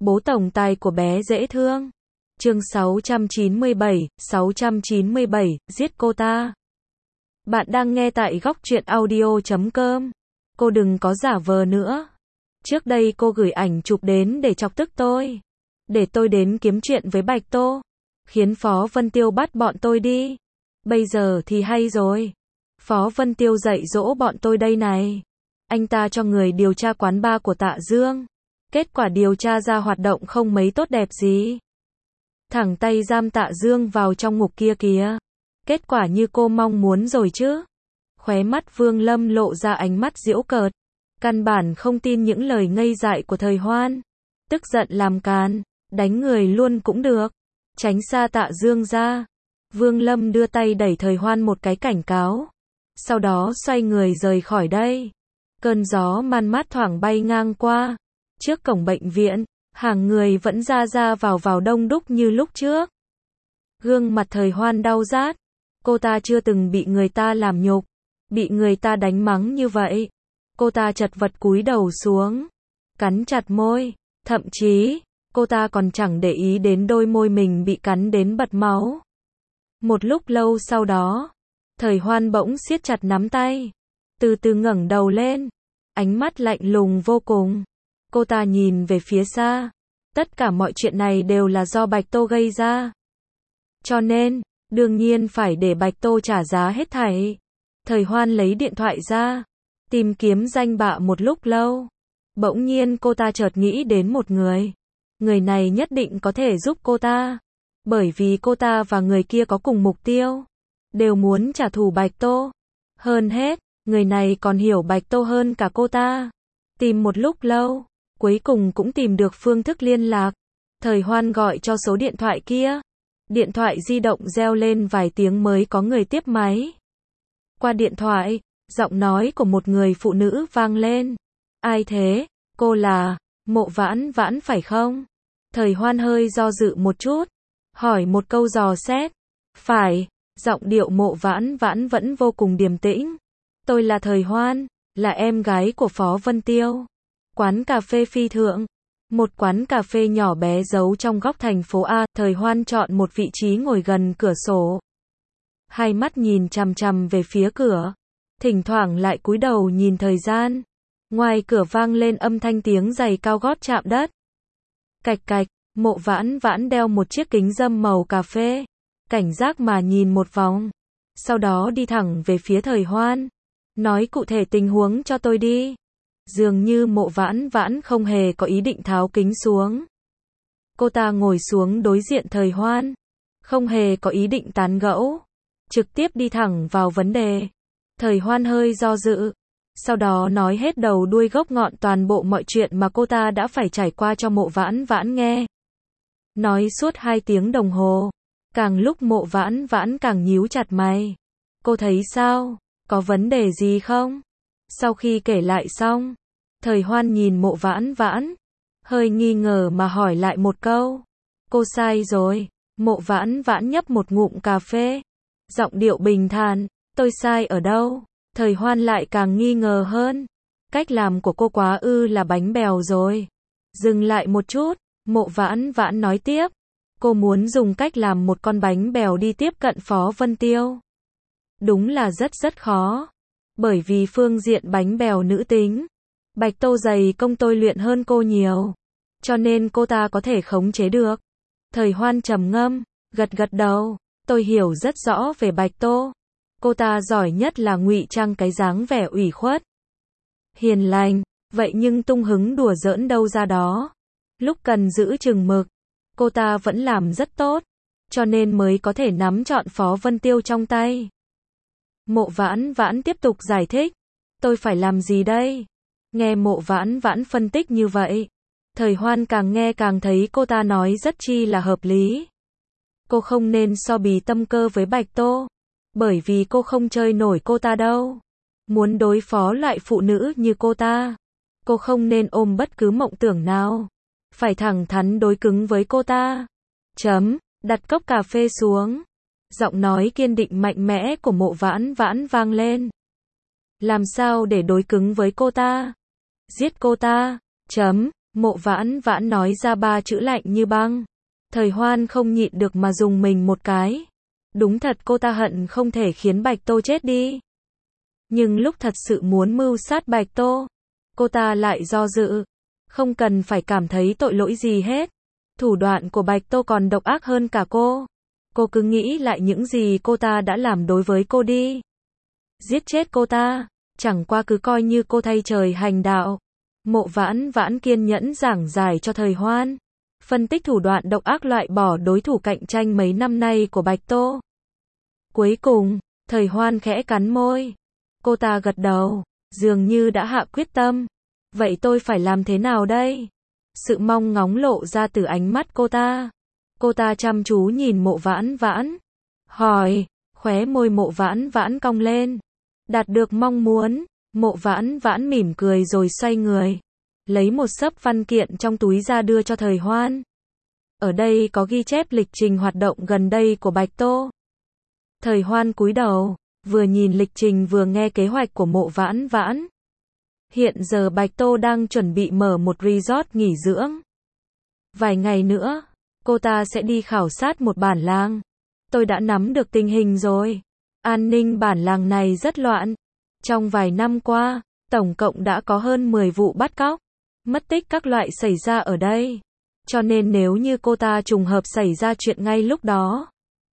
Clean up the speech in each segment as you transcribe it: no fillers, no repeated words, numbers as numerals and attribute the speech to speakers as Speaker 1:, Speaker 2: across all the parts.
Speaker 1: Bố tổng tài của bé dễ thương. Chương 697, giết cô ta. Bạn đang nghe tại góc truyện audio.com. Cô đừng có giả vờ nữa. Trước đây cô gửi ảnh chụp đến để chọc tức tôi. Để tôi đến kiếm chuyện với Bạch Tô. Khiến Phó Vân Tiêu bắt bọn tôi đi. Bây giờ thì hay rồi. Phó Vân Tiêu dạy dỗ bọn tôi đây này. Anh ta cho người điều tra quán bar của Tạ Dương. Kết quả điều tra ra hoạt động không mấy tốt đẹp gì. Thẳng tay giam Tạ Dương vào trong ngục kia kìa. Kết quả như cô mong muốn rồi chứ. Khóe mắt Vương Lâm lộ ra ánh mắt giễu cợt. Căn bản không tin những lời ngây dại của Thời Hoan. Tức giận làm càn, đánh người luôn cũng được. Tránh xa Tạ Dương ra. Vương Lâm đưa tay đẩy Thời Hoan một cái cảnh cáo. Sau đó xoay người rời khỏi đây. Cơn gió man mát thoảng bay ngang qua. Trước cổng bệnh viện, hàng người vẫn ra vào đông đúc như lúc trước. Gương mặt Thời Hoan đau rát. Cô ta chưa từng bị người ta làm nhục, bị người ta đánh mắng như vậy. Cô ta chật vật cúi đầu xuống, cắn chặt môi, thậm chí, cô ta còn chẳng để ý đến đôi môi mình bị cắn đến bật máu. Một lúc lâu sau đó, Thời Hoan bỗng siết chặt nắm tay, từ từ ngẩng đầu lên, ánh mắt lạnh lùng vô cùng. Cô ta nhìn về phía xa, tất cả mọi chuyện này đều là do Bạch Tô gây ra. Cho nên, đương nhiên phải để Bạch Tô trả giá hết thảy. Thời Hoan lấy điện thoại ra, tìm kiếm danh bạ một lúc lâu. Bỗng nhiên cô ta chợt nghĩ đến một người. Người này nhất định có thể giúp cô ta. Bởi vì cô ta và người kia có cùng mục tiêu. Đều muốn trả thù Bạch Tô. Hơn hết, người này còn hiểu Bạch Tô hơn cả cô ta. Tìm một lúc lâu, cuối cùng cũng tìm được phương thức liên lạc. Thời Hoan gọi cho số điện thoại kia. Điện thoại di động reo lên vài tiếng mới có người tiếp máy. Qua điện thoại, giọng nói của một người phụ nữ vang lên. Ai thế? Cô là Mộ Vãn Vãn phải không? Thời Hoan hơi do dự một chút, hỏi một câu dò xét. Phải, giọng điệu Mộ Vãn Vãn vẫn vô cùng điềm tĩnh. Tôi là Thời Hoan, là em gái của Phó Vân Tiêu. Quán cà phê Phi Thượng. Một quán cà phê nhỏ bé giấu trong góc thành phố A. Thời Hoan chọn một vị trí ngồi gần cửa sổ. Hai mắt nhìn chằm chằm về phía cửa. Thỉnh thoảng lại cúi đầu nhìn thời gian. Ngoài cửa vang lên âm thanh tiếng giày cao gót chạm đất. Cạch cạch, Mộ Vãn Vãn đeo một chiếc kính râm màu cà phê. Cảnh giác mà nhìn một vòng. Sau đó đi thẳng về phía Thời Hoan. Nói cụ thể tình huống cho tôi đi. Dường như Mộ Vãn Vãn không hề có ý định tháo kính xuống. Cô ta ngồi xuống đối diện Thời Hoan. Không hề có ý định tán gẫu. Trực tiếp đi thẳng vào vấn đề. Thời Hoan hơi do dự. Sau đó nói hết đầu đuôi gốc ngọn toàn bộ mọi chuyện mà cô ta đã phải trải qua cho Mộ Vãn Vãn nghe. Nói suốt 2 tiếng đồng hồ. Càng lúc Mộ Vãn Vãn càng nhíu chặt mày. Cô thấy sao? Có vấn đề gì không? Sau khi kể lại xong, Thời Hoan nhìn Mộ Vãn Vãn, hơi nghi ngờ mà hỏi lại một câu. Cô sai rồi. Mộ Vãn Vãn nhấp một ngụm cà phê. Giọng điệu bình thản. Tôi sai ở đâu? Thời Hoan lại càng nghi ngờ hơn. Cách làm của cô quá là bánh bèo rồi. Dừng lại một chút, Mộ Vãn Vãn nói tiếp. Cô muốn dùng cách làm một con bánh bèo đi tiếp cận Phó Vân Tiêu. Đúng là rất khó. Bởi vì phương diện bánh bèo nữ tính, Bạch Tô dày công tôi luyện hơn cô nhiều. Cho nên cô ta có thể khống chế được. Thời Hoan trầm ngâm, gật đầu. Tôi hiểu rất rõ về Bạch Tô. Cô ta giỏi nhất là ngụy trang cái dáng vẻ ủy khuất, hiền lành. Vậy nhưng tung hứng đùa giỡn đâu ra đó. Lúc cần giữ chừng mực, cô ta vẫn làm rất tốt. Cho nên mới có thể nắm trọn Phó Vân Tiêu trong tay. Mộ Vãn Vãn tiếp tục giải thích. Tôi phải làm gì đây? Nghe Mộ Vãn Vãn phân tích như vậy, Thời Hoan càng nghe càng thấy cô ta nói rất chi là hợp lý. Cô không nên so bì tâm cơ với Bạch Tô. Bởi vì cô không chơi nổi cô ta đâu. Muốn đối phó loại phụ nữ như cô ta, cô không nên ôm bất cứ mộng tưởng nào. Phải thẳng thắn đối cứng với cô ta. Đặt cốc cà phê xuống. Giọng nói kiên định mạnh mẽ của Mộ Vãn Vãn vang lên. Làm sao để đối cứng với cô ta? Giết cô ta. Mộ Vãn Vãn nói ra 3 chữ lạnh như băng. Thời Hoan không nhịn được mà dùng mình một cái. Đúng thật cô ta hận không thể khiến Bạch Tô chết đi. Nhưng lúc thật sự muốn mưu sát Bạch Tô, cô ta lại do dự. Không cần phải cảm thấy tội lỗi gì hết. Thủ đoạn của Bạch Tô còn độc ác hơn cả cô. Cô cứ nghĩ lại những gì cô ta đã làm đối với cô đi. Giết chết cô ta, chẳng qua cứ coi như cô thay trời hành đạo. Mộ Vãn Vãn kiên nhẫn giảng giải cho Thời Hoan. Phân tích thủ đoạn độc ác loại bỏ đối thủ cạnh tranh mấy năm nay của Bạch Tô. Cuối cùng, Thời Hoan khẽ cắn môi. Cô ta gật đầu, dường như đã hạ quyết tâm. Vậy tôi phải làm thế nào đây? Sự mong ngóng lộ ra từ ánh mắt cô ta. Cô ta chăm chú nhìn Mộ Vãn Vãn. Hỏi, khóe môi Mộ Vãn Vãn cong lên. Đạt được mong muốn, Mộ Vãn Vãn mỉm cười rồi xoay người. Lấy một xấp văn kiện trong túi ra đưa cho Thời Hoan. Ở đây có ghi chép lịch trình hoạt động gần đây của Bạch Tô. Thời Hoan cúi đầu, vừa nhìn lịch trình vừa nghe kế hoạch của Mộ Vãn Vãn. Hiện giờ Bạch Tô đang chuẩn bị mở một resort nghỉ dưỡng. Vài ngày nữa, cô ta sẽ đi khảo sát một bản làng. Tôi đã nắm được tình hình rồi. An ninh bản làng này rất loạn. Trong vài năm qua, tổng cộng đã có hơn 10 vụ bắt cóc, mất tích các loại xảy ra ở đây. Cho nên nếu như cô ta trùng hợp xảy ra chuyện ngay lúc đó,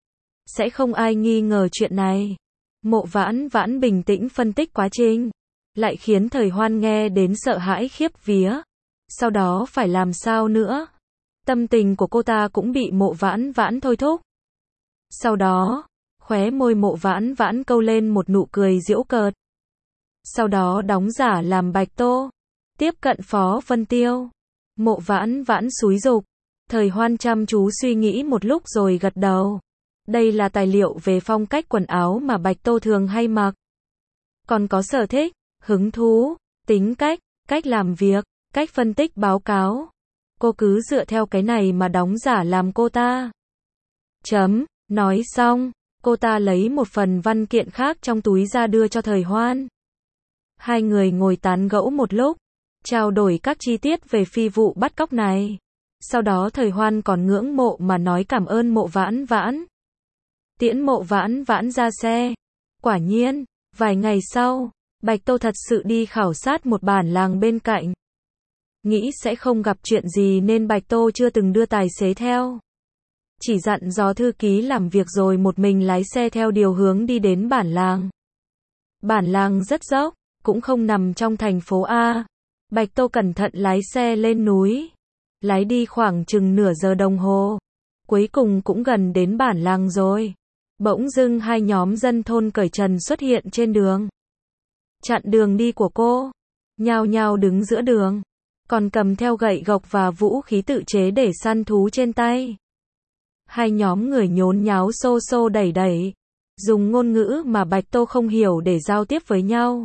Speaker 1: sẽ không ai nghi ngờ chuyện này. Mộ Vãn Vãn bình tĩnh phân tích quá trình, lại khiến Thời Hoan nghe đến sợ hãi khiếp vía. Sau đó phải làm sao nữa? Tâm tình của cô ta cũng bị Mộ Vãn Vãn thôi thúc. Sau đó, khóe môi Mộ Vãn Vãn câu lên một nụ cười giễu cợt. Sau đó đóng giả làm Bạch Tô, tiếp cận Phó Vân Tiêu. Mộ Vãn Vãn xúi giục. Thời Hoan chăm chú suy nghĩ một lúc rồi gật đầu. Đây là tài liệu về phong cách quần áo mà Bạch Tô thường hay mặc. Còn có sở thích, hứng thú, tính cách, cách làm việc, cách phân tích báo cáo. Cô cứ dựa theo cái này mà đóng giả làm cô ta. Nói xong, cô ta lấy một phần văn kiện khác trong túi ra đưa cho Thời Hoan. Hai người ngồi tán gẫu một lúc, trao đổi các chi tiết về phi vụ bắt cóc này. Sau đó Thời Hoan còn ngưỡng mộ mà nói cảm ơn Mộ Vãn Vãn. Tiễn Mộ Vãn Vãn ra xe. Quả nhiên, vài ngày sau, Bạch Tô thật sự đi khảo sát một bản làng bên cạnh. Nghĩ sẽ không gặp chuyện gì nên Bạch Tô chưa từng đưa tài xế theo. Chỉ dặn dò thư ký làm việc rồi một mình lái xe theo điều hướng đi đến bản làng. Bản làng rất dốc, cũng không nằm trong thành phố A. Bạch Tô cẩn thận lái xe lên núi. Lái đi khoảng chừng nửa giờ đồng hồ. Cuối cùng cũng gần đến bản làng rồi. Bỗng dưng hai nhóm dân thôn cởi trần xuất hiện trên đường. Chặn đường đi của cô. Nhao nhao đứng giữa đường. Còn cầm theo gậy gộc và vũ khí tự chế để săn thú trên tay. Hai nhóm người nhốn nháo xô xô đẩy đẩy. Dùng ngôn ngữ mà Bạch Tô không hiểu để giao tiếp với nhau.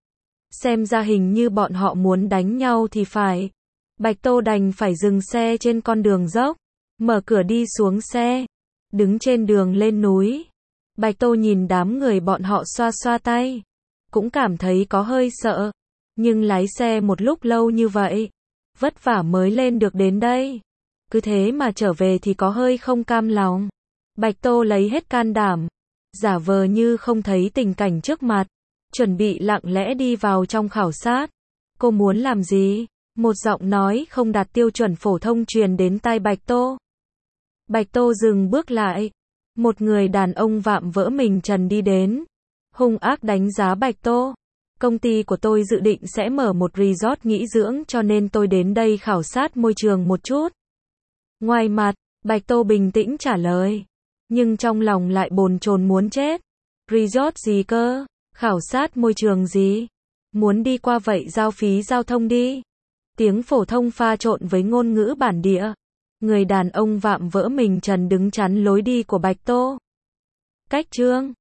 Speaker 1: Xem ra hình như bọn họ muốn đánh nhau thì phải. Bạch Tô đành phải dừng xe trên con đường dốc. Mở cửa đi xuống xe. Đứng trên đường lên núi. Bạch Tô nhìn đám người bọn họ xoa xoa tay. Cũng cảm thấy có hơi sợ. Nhưng lái xe một lúc lâu như vậy. Vất vả mới lên được đến đây. Cứ thế mà trở về thì có hơi không cam lòng. Bạch Tô lấy hết can đảm. Giả vờ như không thấy tình cảnh trước mặt. Chuẩn bị lặng lẽ đi vào trong khảo sát. Cô muốn làm gì? Một giọng nói không đạt tiêu chuẩn phổ thông truyền đến tai Bạch Tô. Bạch Tô dừng bước lại. Một người đàn ông vạm vỡ mình trần đi đến. Hung ác đánh giá Bạch Tô. Công ty của tôi dự định sẽ mở một resort nghỉ dưỡng cho nên tôi đến đây khảo sát môi trường một chút. Ngoài mặt, Bạch Tô bình tĩnh trả lời. Nhưng trong lòng lại bồn chồn muốn chết. Resort gì cơ? Khảo sát môi trường gì? Muốn đi qua vậy giao phí giao thông đi. Tiếng phổ thông pha trộn với ngôn ngữ bản địa. Người đàn ông vạm vỡ mình trần đứng chắn lối đi của Bạch Tô. Cách chương